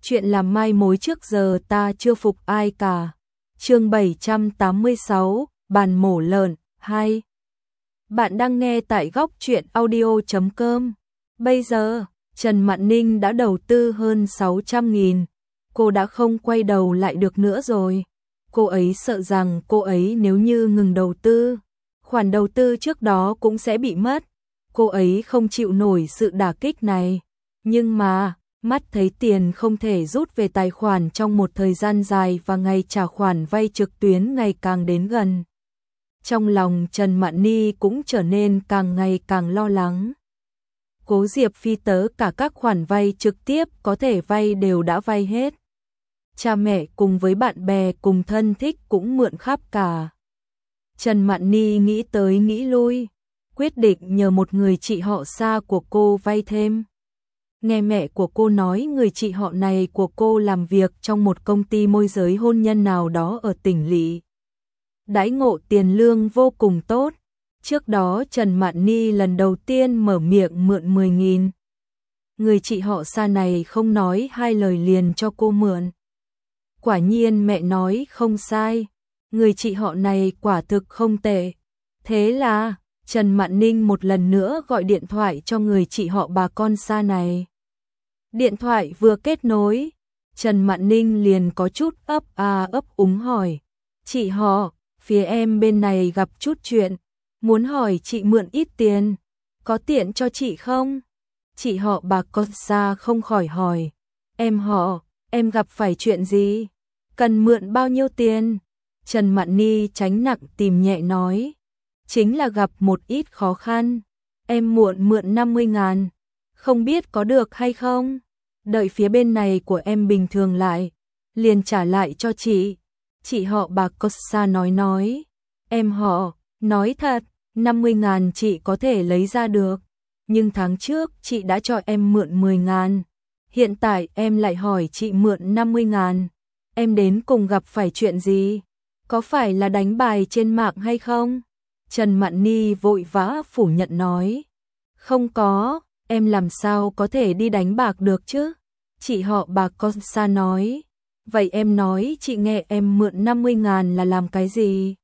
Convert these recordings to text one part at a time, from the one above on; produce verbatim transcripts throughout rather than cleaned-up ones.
chuyện làm mai mối trước giờ ta chưa phục ai cả. Chương bảy trăm tám mươi sáu, bàn mổ lợn, hai. Bạn đang nghe tại góc truyện audio chấm com. Bây giờ, Trần Mạn Ninh đã đầu tư hơn sáu trăm nghìn. Cô đã không quay đầu lại được nữa rồi. Cô ấy sợ rằng cô ấy nếu như ngừng đầu tư, khoản đầu tư trước đó cũng sẽ bị mất. Cô ấy không chịu nổi sự đả kích này. Nhưng mà, mắt thấy tiền không thể rút về tài khoản trong một thời gian dài và ngày trả khoản vay trực tuyến ngày càng đến gần. Trong lòng Trần Mạn Ni cũng trở nên càng ngày càng lo lắng. Cố Diệp Phi tớ cả các khoản vay trực tiếp có thể vay đều đã vay hết. Cha mẹ cùng với bạn bè cùng thân thích cũng mượn khắp cả. Trần Mạn Ni nghĩ tới nghĩ lui, quyết định nhờ một người chị họ xa của cô vay thêm. Nghe mẹ của cô nói người chị họ này của cô làm việc trong một công ty môi giới hôn nhân nào đó ở tỉnh lỵ. Đãi ngộ tiền lương vô cùng tốt. Trước đó Trần Mạn Ni lần đầu tiên mở miệng mượn mười nghìn. Người chị họ xa này không nói hai lời liền cho cô mượn. Quả nhiên mẹ nói không sai. Người chị họ này quả thực không tệ. Thế là Trần Mạn Ninh một lần nữa gọi điện thoại cho người chị họ bà con xa này. Điện thoại vừa kết nối, Trần Mạn Ninh liền có chút ấp a ấp úng hỏi. Chị họ, phía em bên này gặp chút chuyện, muốn hỏi chị mượn ít tiền, có tiện cho chị không? Chị họ bà con xa không khỏi hỏi. Em họ, em gặp phải chuyện gì? Cần mượn bao nhiêu tiền? Trần Mạn Ni tránh nặng tìm nhẹ nói. Chính là gặp một ít khó khăn. Em muộn mượn năm mươi ngàn. Không biết có được hay không? Đợi phía bên này của em bình thường lại, liền trả lại cho chị. Chị họ bà Cossa nói nói. Em họ, nói thật, năm mươi ngàn chị có thể lấy ra được. Nhưng tháng trước chị đã cho em mượn mười ngàn. Hiện tại em lại hỏi chị mượn năm mươi ngàn. Em đến cùng gặp phải chuyện gì? Có phải là đánh bài trên mạng hay không? Trần Mạn Ni vội vã phủ nhận nói. Không có, em làm sao có thể đi đánh bạc được chứ? Chị họ bà Consa nói. Vậy em nói chị nghe em mượn năm mươi ngàn là làm cái gì?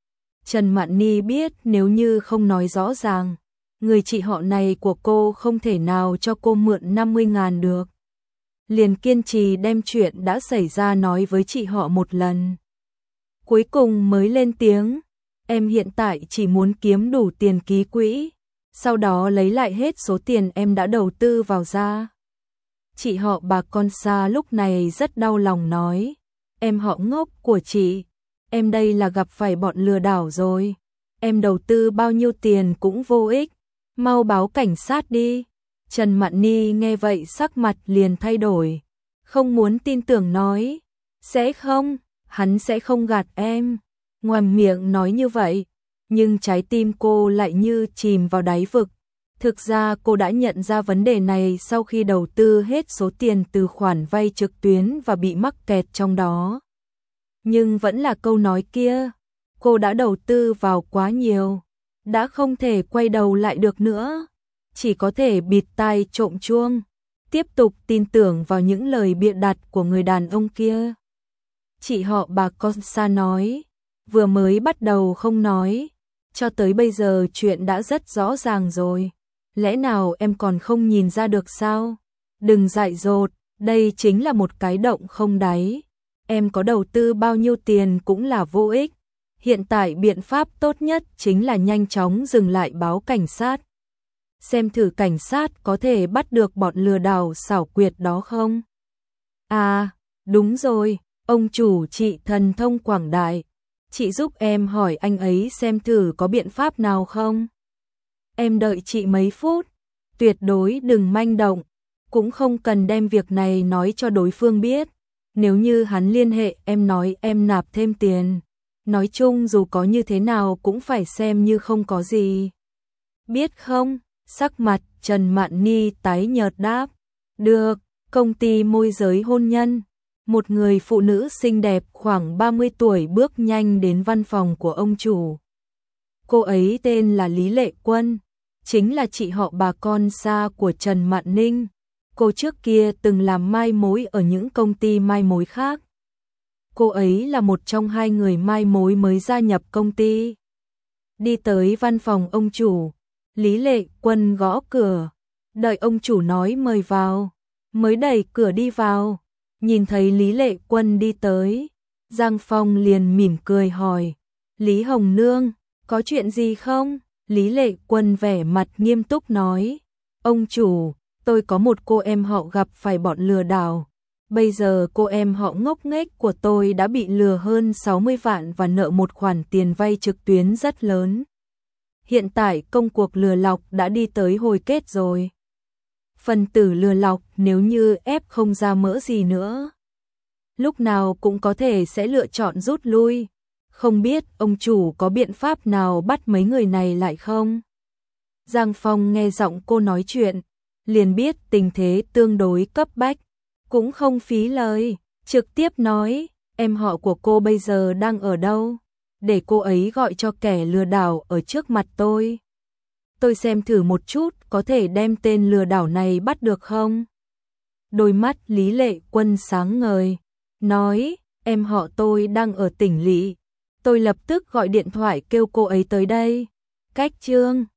Trần Mạn Ni biết nếu như không nói rõ ràng, người chị họ này của cô không thể nào cho cô mượn năm mươi ngàn được. Liền kiên trì đem chuyện đã xảy ra nói với chị họ một lần. Cuối cùng mới lên tiếng. Em hiện tại chỉ muốn kiếm đủ tiền ký quỹ, sau đó lấy lại hết số tiền em đã đầu tư vào ra. Chị họ bà con xa lúc này rất đau lòng nói. Em họ ngốc của chị, em đây là gặp phải bọn lừa đảo rồi. Em đầu tư bao nhiêu tiền cũng vô ích, mau báo cảnh sát đi. Trần Mạn Ni nghe vậy sắc mặt liền thay đổi, không muốn tin tưởng nói. Sẽ không, hắn sẽ không gạt em. Ngoài miệng nói như vậy, nhưng trái tim cô lại như chìm vào đáy vực. Thực ra cô đã nhận ra vấn đề này sau khi đầu tư hết số tiền từ khoản vay trực tuyến và bị mắc kẹt trong đó. Nhưng vẫn là câu nói kia, cô đã đầu tư vào quá nhiều, đã không thể quay đầu lại được nữa. Chỉ có thể bịt tai trộm chuông, tiếp tục tin tưởng vào những lời bịa đặt của người đàn ông kia. Chị họ bà Consa nói. Vừa mới bắt đầu không nói, cho tới bây giờ chuyện đã rất rõ ràng rồi. Lẽ nào em còn không nhìn ra được sao? Đừng dại dột, đây chính là một cái động không đáy. Em có đầu tư bao nhiêu tiền cũng là vô ích. Hiện tại biện pháp tốt nhất chính là nhanh chóng dừng lại báo cảnh sát. Xem thử cảnh sát có thể bắt được bọn lừa đảo xảo quyệt đó không? À, đúng rồi, ông chủ chị thần thông quảng đại. Chị giúp em hỏi anh ấy xem thử có biện pháp nào không? Em đợi chị mấy phút, tuyệt đối đừng manh động, cũng không cần đem việc này nói cho đối phương biết. Nếu như hắn liên hệ em nói em nạp thêm tiền, nói chung dù có như thế nào cũng phải xem như không có gì. Biết không? Sắc mặt Trần Mạn Ni tái nhợt đáp. Được, công ty môi giới hôn nhân. Một người phụ nữ xinh đẹp khoảng ba mươi tuổi bước nhanh đến văn phòng của ông chủ. Cô ấy tên là Lý Lệ Quân, chính là chị họ bà con xa của Trần Mạn Ninh. Cô trước kia từng làm mai mối ở những công ty mai mối khác. Cô ấy là một trong hai người mai mối mới gia nhập công ty. Đi tới văn phòng ông chủ, Lý Lệ Quân gõ cửa, đợi ông chủ nói mời vào, mới đẩy cửa đi vào. Nhìn thấy Lý Lệ Quân đi tới, Giang Phong liền mỉm cười hỏi, Lý Hồng Nương, có chuyện gì không? Lý Lệ Quân vẻ mặt nghiêm túc nói, ông chủ, tôi có một cô em họ gặp phải bọn lừa đảo. Bây giờ cô em họ ngốc nghếch của tôi đã bị lừa hơn sáu mươi vạn và nợ một khoản tiền vay trực tuyến rất lớn. Hiện tại công cuộc lừa lọc đã đi tới hồi kết rồi. Phần tử lừa lọc nếu như ép không ra mỡ gì nữa, lúc nào cũng có thể sẽ lựa chọn rút lui. Không biết ông chủ có biện pháp nào bắt mấy người này lại không? Giang Phong nghe giọng cô nói chuyện, liền biết tình thế tương đối cấp bách, cũng không phí lời, trực tiếp nói, em họ của cô bây giờ đang ở đâu? Để cô ấy gọi cho kẻ lừa đảo ở trước mặt tôi. Tôi xem thử một chút có thể đem tên lừa đảo này bắt được không? Đôi mắt Lý Lệ Quân sáng ngời, nói, em họ tôi đang ở tỉnh lỵ. Tôi lập tức gọi điện thoại kêu cô ấy tới đây. Cách chương